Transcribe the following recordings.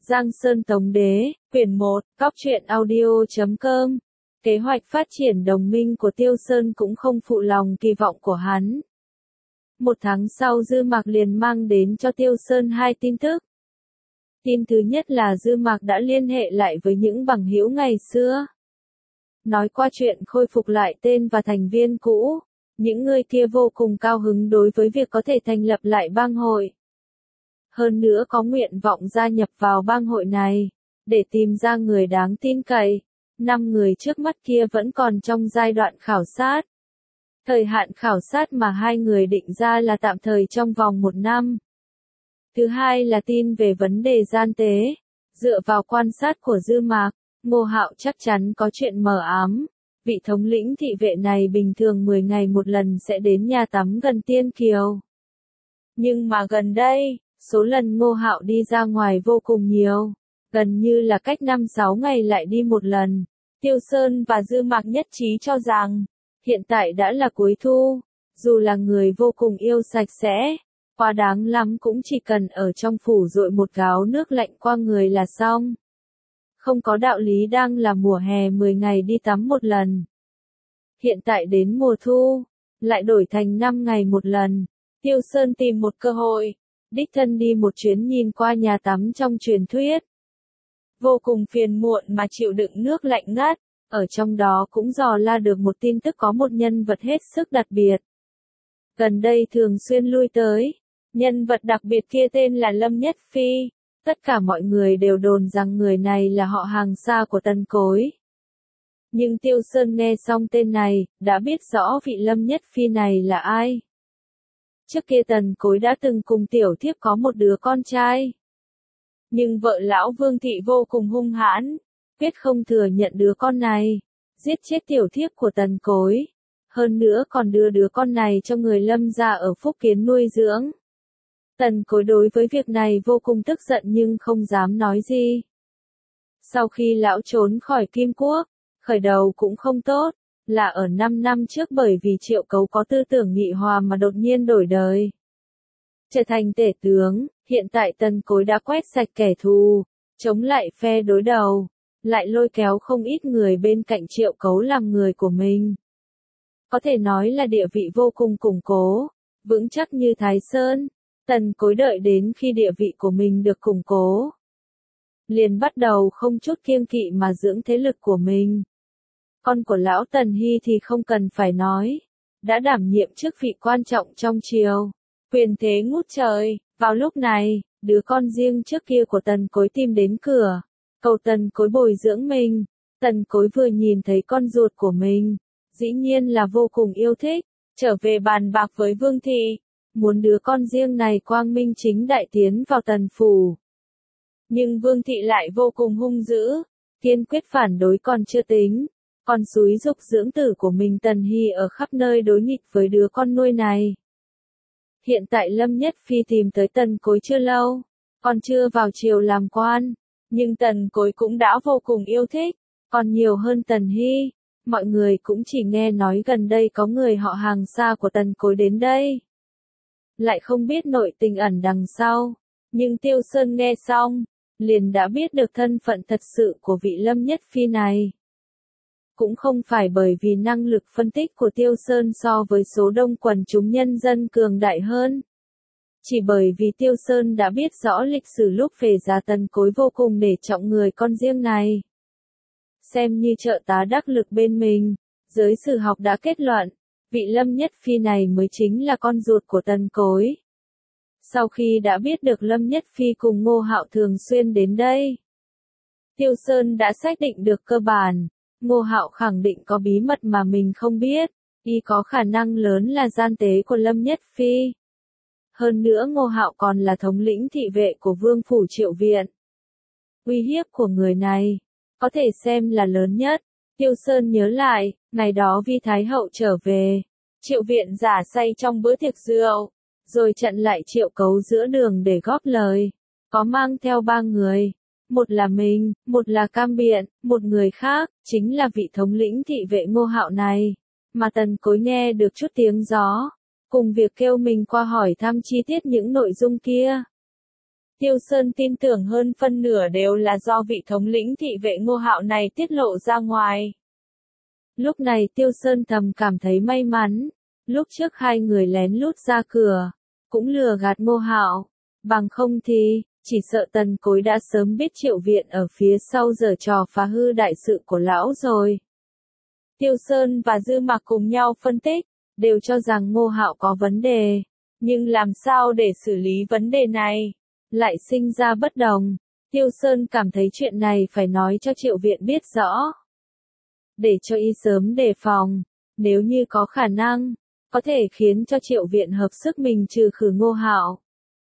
Giang Sơn Tống Đế, quyển 1, Cóc truyện audio.com. Kế hoạch phát triển đồng minh của Tiêu Sơn cũng không phụ lòng kỳ vọng của hắn. Một tháng sau Dư Mạc liền mang đến cho Tiêu Sơn hai tin tức. Tin thứ nhất là Dư Mạc đã liên hệ lại với những bằng hữu ngày xưa. Nói qua chuyện khôi phục lại tên và thành viên cũ, những người kia vô cùng cao hứng đối với việc có thể thành lập lại bang hội. Hơn nữa có nguyện vọng gia nhập vào bang hội này, để tìm ra người đáng tin cậy. 5 người trước mắt kia vẫn còn trong giai đoạn khảo sát. Thời hạn khảo sát mà hai người định ra là tạm thời trong vòng 1 năm. Thứ hai là tin về vấn đề gian tế. Dựa vào quan sát của Dư Mạc, Ngô Hạo chắc chắn có chuyện mờ ám. Vị thống lĩnh thị vệ này bình thường 10 ngày một lần sẽ đến nhà tắm gần Tiên Kiều. Nhưng mà gần đây, số lần Ngô Hạo đi ra ngoài vô cùng nhiều. Gần như là cách 5-6 ngày lại đi một lần. Tiêu Sơn và Dư Mạc nhất trí cho rằng, hiện tại đã là cuối thu, dù là người vô cùng yêu sạch sẽ, quá đáng lắm cũng chỉ cần ở trong phủ dội một gáo nước lạnh qua người là xong. Không có đạo lý đang là mùa hè 10 ngày đi tắm một lần. Hiện tại đến mùa thu, lại đổi thành 5 ngày một lần. Tiêu Sơn tìm một cơ hội, đích thân đi một chuyến nhìn qua nhà tắm trong truyền thuyết. Vô cùng phiền muộn mà chịu đựng nước lạnh ngắt, ở trong đó cũng dò la được một tin tức có một nhân vật hết sức đặc biệt. Gần đây thường xuyên lui tới, nhân vật đặc biệt kia tên là Lâm Nhất Phi, tất cả mọi người đều đồn rằng người này là họ hàng xa của Tần Cối. Nhưng Tiêu Sơn nghe xong tên này, đã biết rõ vị Lâm Nhất Phi này là ai. Trước kia Tần Cối đã từng cùng tiểu thiếp có một đứa con trai. Nhưng vợ lão Vương Thị vô cùng hung hãn, quyết không thừa nhận đứa con này, giết chết tiểu thiếp của Tần Cối. Hơn nữa còn đưa đứa con này cho người Lâm gia ở Phúc Kiến nuôi dưỡng. Tần Cối đối với việc này vô cùng tức giận nhưng không dám nói gì. Sau khi lão trốn khỏi Kim Quốc, khởi đầu cũng không tốt, là ở 5 năm trước bởi vì Triệu Cấu có tư tưởng nghị hòa mà đột nhiên đổi đời. Trở thành tể tướng, hiện tại Tần Cối đã quét sạch kẻ thù, chống lại phe đối đầu, lại lôi kéo không ít người bên cạnh Triệu Cấu làm người của mình. Có thể nói là địa vị vô cùng củng cố, vững chắc như Thái Sơn. Tần Cối đợi đến khi địa vị của mình được củng cố, liền bắt đầu không chút kiêng kỵ mà dưỡng thế lực của mình. Con của lão Tần Hy thì không cần phải nói, đã đảm nhiệm chức vị quan trọng trong triều, quyền thế ngút trời. Vào lúc này, đứa con riêng trước kia của Tần Cối tìm đến cửa, cầu Tần Cối bồi dưỡng mình. Tần Cối vừa nhìn thấy con ruột của mình, dĩ nhiên là vô cùng yêu thích, trở về bàn bạc với Vương Thị, muốn đứa con riêng này quang minh chính đại tiến vào Tần phủ. Nhưng Vương Thị lại vô cùng hung dữ, kiên quyết phản đối còn chưa tính, còn xúi giục dưỡng tử của mình Tần Hy ở khắp nơi đối nghịch với đứa con nuôi này. Hiện tại Lâm Nhất Phi tìm tới Tần Cối chưa lâu, còn chưa vào triều làm quan, nhưng Tần Cối cũng đã vô cùng yêu thích, còn nhiều hơn Tần Hy. Mọi người cũng chỉ nghe nói gần đây có người họ hàng xa của Tần Cối đến đây, lại không biết nội tình ẩn đằng sau. Nhưng Tiêu Sơn nghe xong, liền đã biết được thân phận thật sự của vị Lâm Nhất Phi này. Cũng không phải bởi vì năng lực phân tích của Tiêu Sơn so với số đông quần chúng nhân dân cường đại hơn. Chỉ bởi vì Tiêu Sơn đã biết rõ lịch sử lúc về già Tần Cối vô cùng nể trọng người con riêng này. Xem như trợ tá đắc lực bên mình, giới sử học đã kết luận, vị Lâm Nhất Phi này mới chính là con ruột của Tần Cối. Sau khi đã biết được Lâm Nhất Phi cùng Ngô Hạo thường xuyên đến đây, Tiêu Sơn đã xác định được cơ bản, Ngô Hạo khẳng định có bí mật mà mình không biết, y có khả năng lớn là gian tế của Lâm Nhất Phi. Hơn nữa Ngô Hạo còn là thống lĩnh thị vệ của Vương phủ Triệu Viện. Uy hiếp của người này có thể xem là lớn nhất. Tiêu Sơn nhớ lại, ngày đó Vi Thái Hậu trở về, Triệu Viện giả say trong bữa tiệc rượu, rồi chặn lại Triệu Cấu giữa đường để góp lời, có mang theo 3 người. Một là mình, một là Cam Biện, một người khác, chính là vị thống lĩnh thị vệ Ngô Hạo này, mà Tần Cối nghe được chút tiếng gió, cùng việc kêu mình qua hỏi thăm chi tiết những nội dung kia. Tiêu Sơn tin tưởng hơn phân nửa đều là do vị thống lĩnh thị vệ Ngô Hạo này tiết lộ ra ngoài. Lúc này Tiêu Sơn thầm cảm thấy may mắn, lúc trước hai người lén lút ra cửa, cũng lừa gạt Ngô Hạo, bằng không thì, chỉ sợ Tần Cối đã sớm biết Triệu Viện ở phía sau giở trò phá hư đại sự của lão rồi. Tiêu Sơn và Dư Mạc cùng nhau phân tích, đều cho rằng Ngô Hạo có vấn đề, nhưng làm sao để xử lý vấn đề này, lại sinh ra bất đồng. Tiêu Sơn cảm thấy chuyện này phải nói cho Triệu Viện biết rõ, để cho y sớm đề phòng, nếu như có khả năng, có thể khiến cho Triệu Viện hợp sức mình trừ khử Ngô Hạo.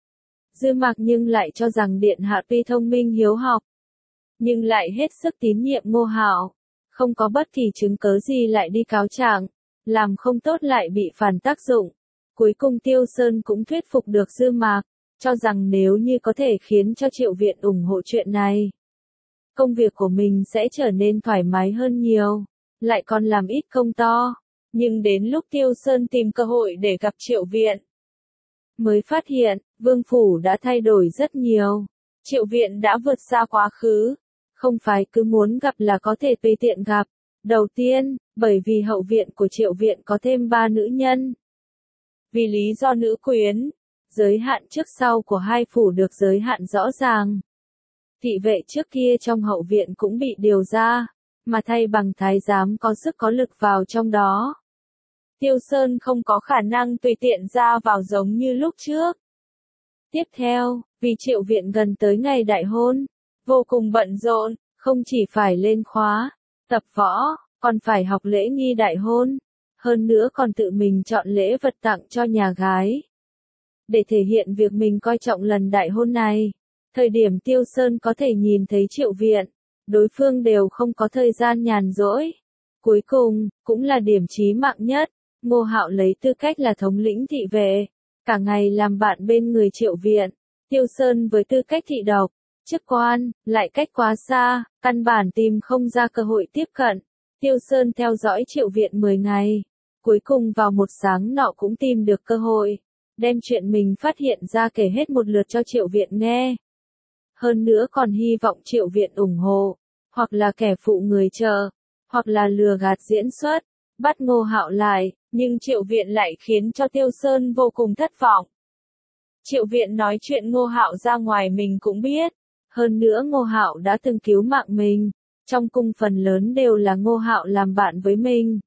Dư Mạc nhưng lại cho rằng Điện Hạ tuy thông minh hiếu học, nhưng lại hết sức tín nhiệm Ngô Hạo, không có bất kỳ chứng cớ gì lại đi cáo trạng, làm không tốt lại bị phản tác dụng. Cuối cùng Tiêu Sơn cũng thuyết phục được Dư Mạc, cho rằng nếu như có thể khiến cho Triệu Viện ủng hộ chuyện này, công việc của mình sẽ trở nên thoải mái hơn nhiều, lại còn làm ít công to. Nhưng đến lúc Tiêu Sơn tìm cơ hội để gặp Triệu Viện, mới phát hiện, Vương Phủ đã thay đổi rất nhiều. Triệu Viện đã vượt xa quá khứ, không phải cứ muốn gặp là có thể tùy tiện gặp. Đầu tiên, bởi vì hậu viện của Triệu Viện có thêm 3 nữ nhân. Vì lý do nữ quyến, giới hạn trước sau của hai phủ được giới hạn rõ ràng. Thị vệ trước kia trong hậu viện cũng bị điều ra, mà thay bằng thái giám có sức có lực vào trong đó. Tiêu Sơn không có khả năng tùy tiện ra vào giống như lúc trước. Tiếp theo, vì Triệu Viện gần tới ngày đại hôn, vô cùng bận rộn, không chỉ phải lên khóa, tập võ, còn phải học lễ nghi đại hôn, hơn nữa còn tự mình chọn lễ vật tặng cho nhà gái. Để thể hiện việc mình coi trọng lần đại hôn này, thời điểm Tiêu Sơn có thể nhìn thấy Triệu Viện, đối phương đều không có thời gian nhàn rỗi. Cuối cùng, cũng là điểm chí mạng nhất, Ngô Hạo lấy tư cách là thống lĩnh thị vệ, cả ngày làm bạn bên người Triệu Viện. Tiêu Sơn với tư cách thị độc, chức quan, lại cách quá xa, căn bản tìm không ra cơ hội tiếp cận. Tiêu Sơn theo dõi Triệu Viện 10 ngày, cuối cùng vào một sáng nọ cũng tìm được cơ hội, đem chuyện mình phát hiện ra kể hết một lượt cho Triệu Viện nghe. Hơn nữa còn hy vọng Triệu Viện ủng hộ, hoặc là kẻ phụ người chờ, hoặc là lừa gạt diễn xuất, bắt Ngô Hạo lại, nhưng Triệu Viện lại khiến cho Tiêu Sơn vô cùng thất vọng. Triệu Viện nói chuyện Ngô Hạo ra ngoài mình cũng biết, hơn nữa Ngô Hạo đã từng cứu mạng mình, trong cung phần lớn đều là Ngô Hạo làm bạn với mình.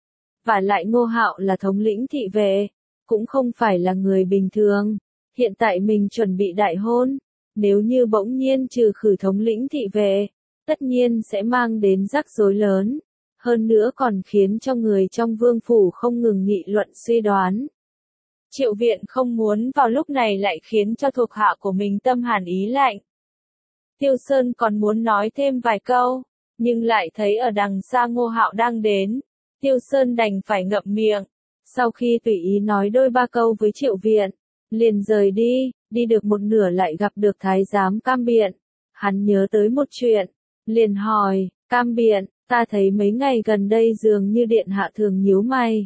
Và lại Ngô Hạo là thống lĩnh thị vệ, cũng không phải là người bình thường. Hiện tại mình chuẩn bị đại hôn, nếu như bỗng nhiên trừ khử thống lĩnh thị vệ, tất nhiên sẽ mang đến rắc rối lớn, hơn nữa còn khiến cho người trong vương phủ không ngừng nghị luận suy đoán. Triệu Viện không muốn vào lúc này lại khiến cho thuộc hạ của mình tâm hàn ý lạnh. Tiêu Sơn còn muốn nói thêm vài câu, nhưng lại thấy ở đằng xa Ngô Hạo đang đến. Tiêu Sơn đành phải ngậm miệng, sau khi tùy ý nói đôi ba câu với Triệu Viện, liền rời đi, đi được một nửa lại gặp được thái giám Cam Biện. Hắn nhớ tới một chuyện, liền hỏi, Cam Biện, ta thấy mấy ngày gần đây dường như điện hạ thường nhíu mày.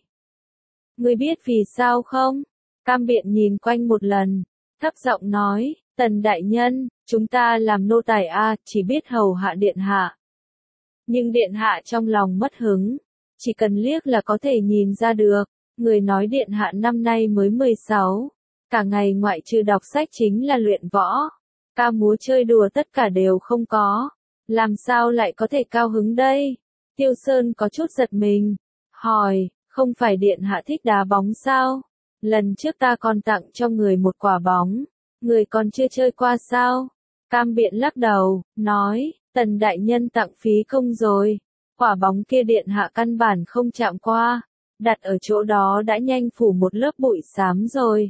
Ngươi biết vì sao không? Cam Biện nhìn quanh một lần, thấp giọng nói, Tần đại nhân, chúng ta làm nô tài chỉ biết hầu hạ điện hạ. Nhưng điện hạ trong lòng mất hứng, chỉ cần liếc là có thể nhìn ra được, người nói điện hạ năm nay mới 16, cả ngày ngoại trừ đọc sách chính là luyện võ, ca múa chơi đùa tất cả đều không có, làm sao lại có thể cao hứng đây? Tiêu Sơn có chút giật mình, hỏi, không phải điện hạ thích đá bóng sao? Lần trước ta còn tặng cho người một quả bóng, người còn chưa chơi qua sao? Cam Biện lắc đầu, nói, Tần đại nhân tặng phí công rồi, quả bóng kia điện hạ căn bản không chạm qua, đặt ở chỗ đó đã nhanh phủ một lớp bụi xám rồi.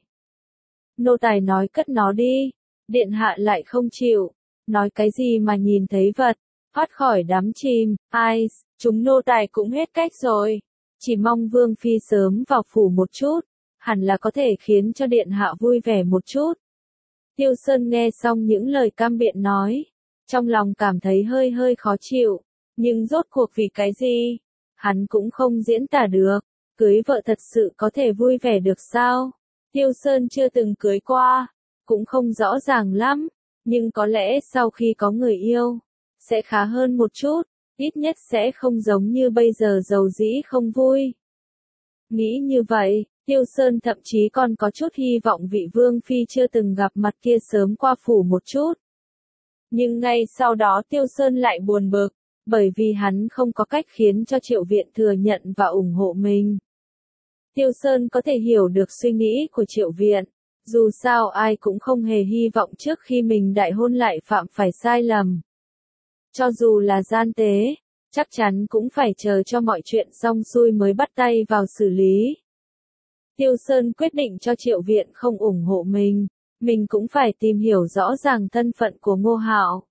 Nô tài nói cất nó đi, điện hạ lại không chịu, nói cái gì mà nhìn thấy vật, thoát khỏi đám chìm, ai, chúng nô tài cũng hết cách rồi, chỉ mong Vương Phi sớm vào phủ một chút, hẳn là có thể khiến cho điện hạ vui vẻ một chút. Tiêu Sơn nghe xong những lời Cam Biện nói, trong lòng cảm thấy hơi hơi khó chịu, nhưng rốt cuộc vì cái gì? Hắn cũng không diễn tả được, cưới vợ thật sự có thể vui vẻ được sao? Tiêu Sơn chưa từng cưới qua, cũng không rõ ràng lắm, Nhưng có lẽ sau khi có người yêu, sẽ khá hơn một chút, ít nhất sẽ không giống như bây giờ giàu dĩ không vui. Nghĩ như vậy, Tiêu Sơn thậm chí còn có chút hy vọng vị vương phi chưa từng gặp mặt kia sớm qua phủ một chút. Nhưng ngay sau đó Tiêu Sơn lại buồn bực, bởi vì hắn không có cách khiến cho Triệu Viện thừa nhận và ủng hộ mình. Tiêu Sơn có thể hiểu được suy nghĩ của Triệu Viện, dù sao ai cũng không hề hy vọng trước khi mình đại hôn lại phạm phải sai lầm. Cho dù là gian tế, chắc chắn cũng phải chờ cho mọi chuyện xong xuôi mới bắt tay vào xử lý. Tiêu Sơn quyết định cho Triệu Viện không ủng hộ mình cũng phải tìm hiểu rõ ràng thân phận của Ngô Hạo.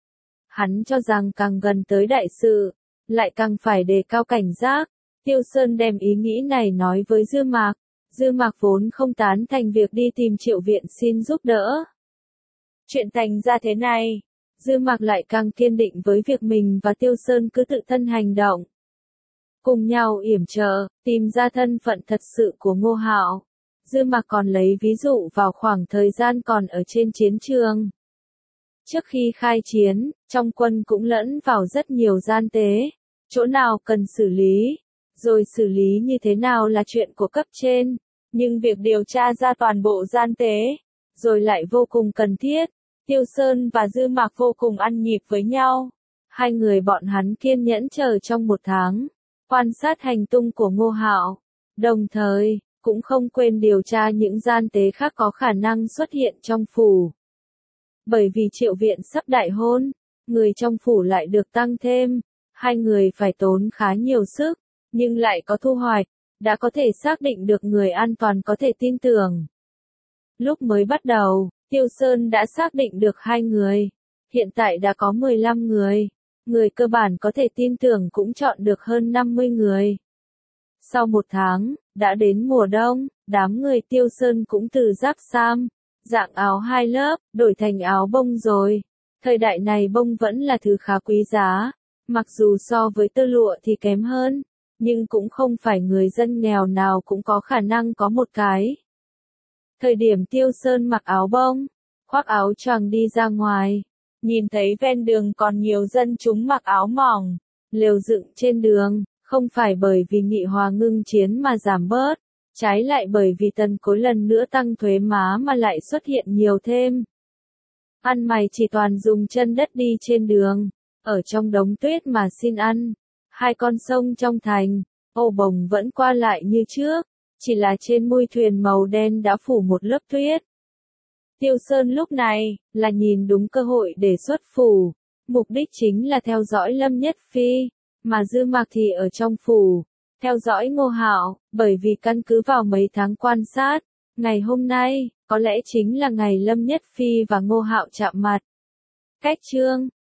Hắn cho rằng càng gần tới đại sự, lại càng phải đề cao cảnh giác. Tiêu Sơn đem ý nghĩ này nói với Dư Mạc. Dư Mạc vốn không tán thành việc đi tìm Triệu Viện xin giúp đỡ. Chuyện thành ra thế này, Dư Mạc lại càng kiên định với việc mình và Tiêu Sơn cứ tự thân hành động. Cùng nhau yểm trợ, tìm ra thân phận thật sự của Ngô Hạo. Dư Mạc còn lấy ví dụ vào khoảng thời gian còn ở trên chiến trường. Trước khi khai chiến, trong quân cũng lẫn vào rất nhiều gian tế, chỗ nào cần xử lý, rồi xử lý như thế nào là chuyện của cấp trên, nhưng việc điều tra ra toàn bộ gian tế, rồi lại vô cùng cần thiết. Tiêu Sơn và Dư Mạc vô cùng ăn nhịp với nhau. Hai người bọn hắn kiên nhẫn chờ trong một tháng, quan sát hành tung của Ngô Hạo, đồng thời, cũng không quên điều tra những gian tế khác có khả năng xuất hiện trong phủ. Bởi vì Triệu Viện sắp đại hôn, người trong phủ lại được tăng thêm, hai người phải tốn khá nhiều sức, nhưng lại có thu hoạch, đã có thể xác định được người an toàn có thể tin tưởng. Lúc mới bắt đầu, Tiêu Sơn đã xác định được 2 người, hiện tại đã có 15 người, người cơ bản có thể tin tưởng cũng chọn được hơn 50 người. Sau 1 tháng, đã đến mùa đông, đám người Tiêu Sơn cũng từ giáp sam, dạng áo 2 lớp, đổi thành áo bông rồi. Thời đại này bông vẫn là thứ khá quý giá, mặc dù so với tơ lụa thì kém hơn, nhưng cũng không phải người dân nghèo nào cũng có khả năng có một cái. Thời điểm Tiêu Sơn mặc áo bông, khoác áo choàng đi ra ngoài, nhìn thấy ven đường còn nhiều dân chúng mặc áo mỏng, lều dựng trên đường, không phải bởi vì Nghị Hòa ngưng chiến mà giảm bớt, trái lại bởi vì Tần Cối lần nữa tăng thuế má mà lại xuất hiện nhiều thêm. Ăn mày chỉ toàn dùng chân đất đi trên đường, ở trong đống tuyết mà xin ăn. 2 con sông trong thành, Âu Bồng vẫn qua lại như trước, chỉ là trên mui thuyền màu đen đã phủ một lớp tuyết. Tiêu Sơn lúc này, là nhìn đúng cơ hội để xuất phủ, mục đích chính là theo dõi Lâm Nhất Phi, mà Dư Mạc thì ở trong phủ, theo dõi Ngô Hạo, bởi vì căn cứ vào mấy tháng quan sát, ngày hôm nay, có lẽ chính là ngày Lâm Nhất Phi và Ngô Hạo chạm mặt. Cách chương